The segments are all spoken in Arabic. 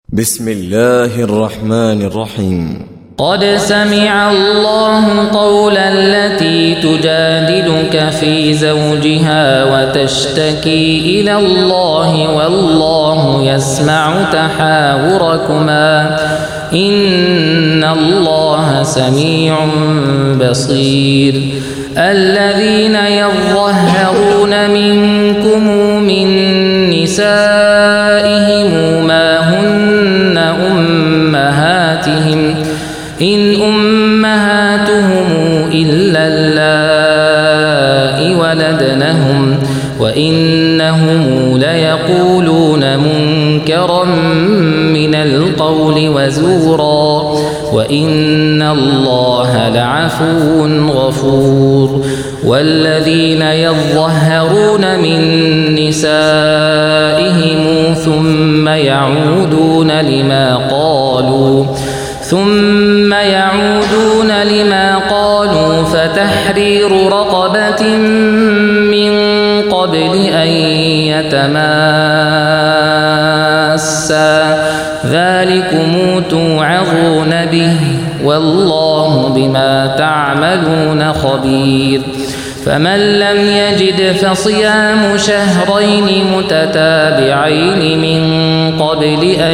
بسم الله الرحمن الرحيم. قد سمع الله قول التي تجادلك في زوجها وتشتكي إلى الله والله يسمع تحاوركما إن الله سميع بصير. الذين يظهرون منكم من نسائهم ما هن أمهاتهم إن أمهاتهم إلا اللائي ولدنهم وإنهم ليقولون منكرا من القول وزورا وإن الله لعفو غفور. والذين يظهرون من نسائهم ثم يعودون لما قالوا فتحرير رقبة من قبل أن يتماسا ذلكم توعظون به والله بما تعملون خبير. فمن لم يجد فصيام شهرين متتابعين من قبل أن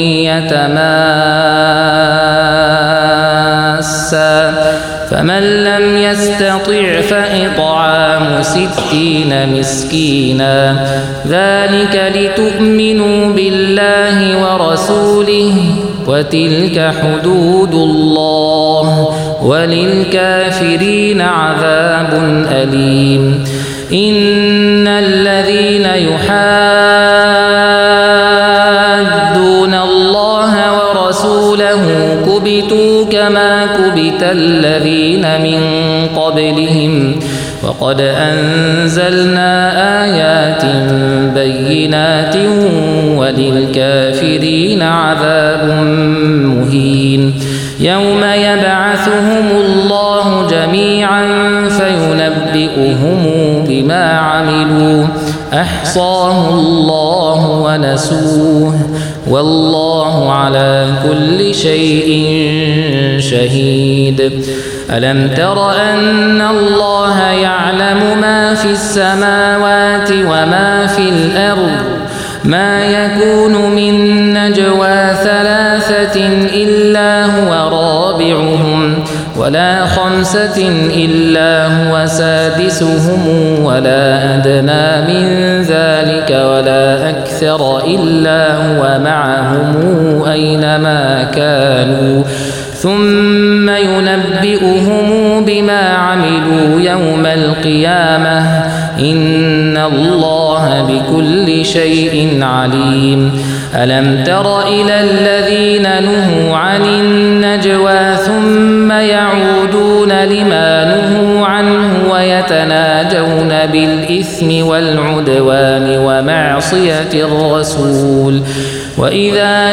يتماسا فمن لم يستطع فإطعام 60 مسكينا ذلك لتؤمنوا بالله ورسوله وتلك حدود الله وللكافرين عذاب أليم. إن الذين يحادون الله ورسوله كبتوا كما كبت الذين من قبلهم وقد أنزلنا آيات بينات وللكافرين عذاب مهين. يوم يبعثهم الله جميعا فينبئهم بما عملوا أحصاه الله ونسوه والله على كل شيء شهيد. ألم تر أن الله يعلم ما في السماوات وما في الأرض ما يكون من نجوى 3 إلا هو رابعهم ولا 5 إلا هو سادسهم ولا أدنى من ذلك ولا أكثر إلا هو معهم أينما كانوا ثم ينبئهم بما عملوا يوم القيامة إن الله بكل شيء عليم. ألم تر إلى الذين نهوا عن النجوى ثم يعودون لما نهوا عنه ويتناجون بالإثم والعدوان ومعصية الرسول وإذا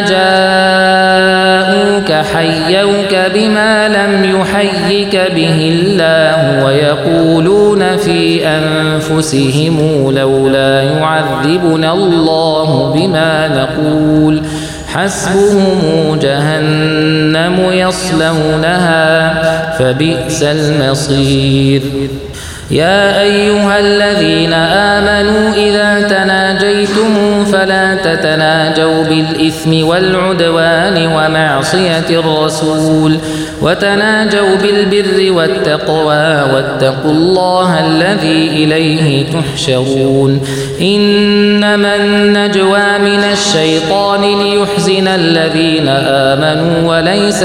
جاءوك حيوك بما لم يحيك به الله ويقولون في أنفسهم لولا يعذبنا الله بما نقول حسبهم جهنم يصلونها فبئس المصير. يا أيها الذين آمنوا إذا تناجيتم فلا تتناجوا بالإثم والعدوان ومعصية الرسول وتناجوا بالبر والتقوى واتقوا الله الذي إليه تحشرون. إنما النجوى من الشيطان ليحزن الذين آمنوا وليس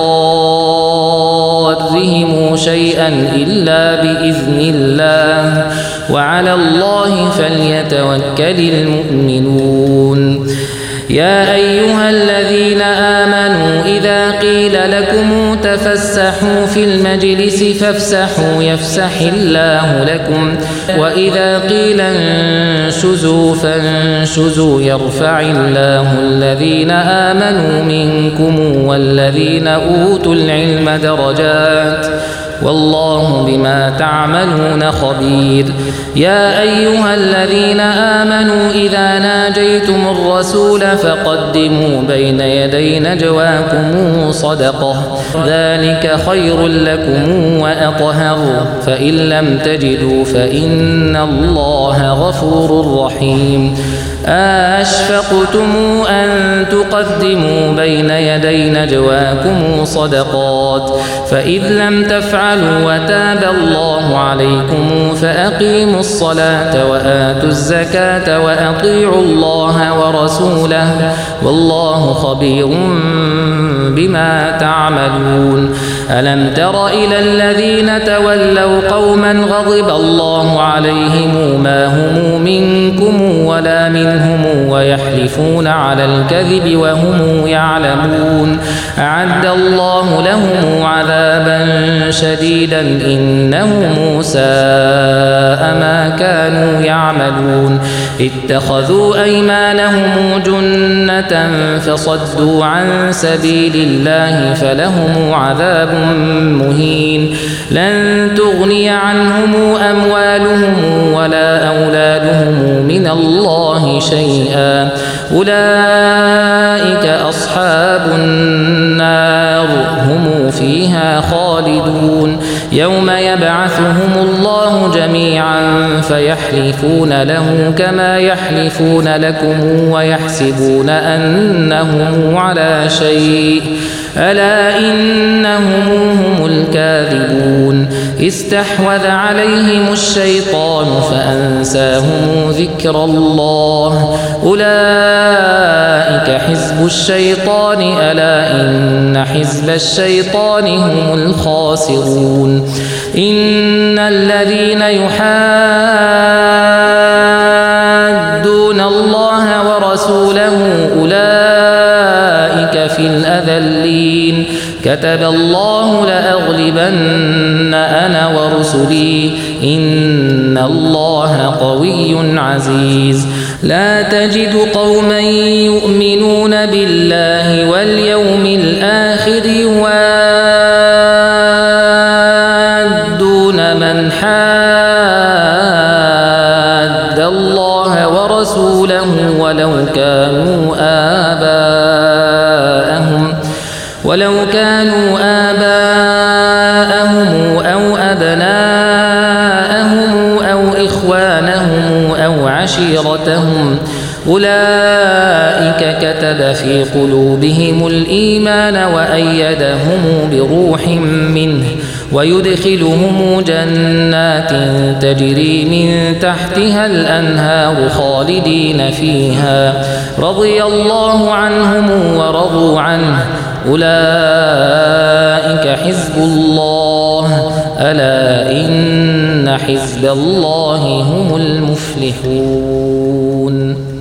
بضارهم شيئا إلا بإذن الله وعلى الله فليتوكل المؤمنون. يا أيها الذين آمنوا إذا قيل لكم تفسحوا في المجلس فافسحوا يفسح الله لكم وإذا قيل انشزوا فانشزوا يرفع الله الذين آمنوا منكم والذين أوتوا العلم درجات والله بما تعملون خبير. يا أيها الذين آمنوا إذا ناجيتم الرسول فقدموا بين يدي نجواكم صدقة، ذلك خير لكم وأطهر، فإن لم تجدوا فإن الله غفور رحيم. أشفقتم أن تقدموا بين يدي نجواكم صدقات، فإذ لم تفعلوا وتاب الله عليكم فأقيموا الصلاة وآتوا الزكاة وأطيعوا الله ورسوله، والله خبير بما تعملون. ألم تر إلى الذين تولوا قوما غضب الله عليهم ما هم منكم ولا منهم ويحلفون على الكذب وهم يعلمون، أعد الله لهم عذابا شديدا إنهم ساء ما كانوا يعملون. اتخذوا أيمانهم جنة فصدوا عن سبيل الله فلهم عذاب مهين. لن تغني عنهم أموالهم ولا أولادهم من الله شيئا، أولئك أصحاب النار هم فيها خالدون. يوم يبعثهم الله جميعا فيحلفون له كما يحلفون لكم ويحسبون أنهم على شيء، ألا إنهم هم الكاذبون. استحوذ عليهم الشيطان فأنساهم ذكر الله، أولئك حزب الشيطان ألا إن حزب الشيطان هم الخاسرون. إن الذين يحادون الله ورسوله أولئك في الأذلين. كتب الله لأغلبن أنا ورسلي إن الله قوي عزيز. لا تجد قوما يؤمنون بالله واليوم الآخر يوادون من حاد الله ورسوله ولو كانوا آباءهم أو أبناءهم أو إخوانهم أو عشيرتهم، أولئك كتب في قلوبهم الإيمان وأيدهم بروح منه ويدخلهم جنات تجري من تحتها الأنهار خالدين فيها، رضي الله عنهم ورضوا عنه، أولئك حزب الله، ألا إن حزب الله هم المفلحون.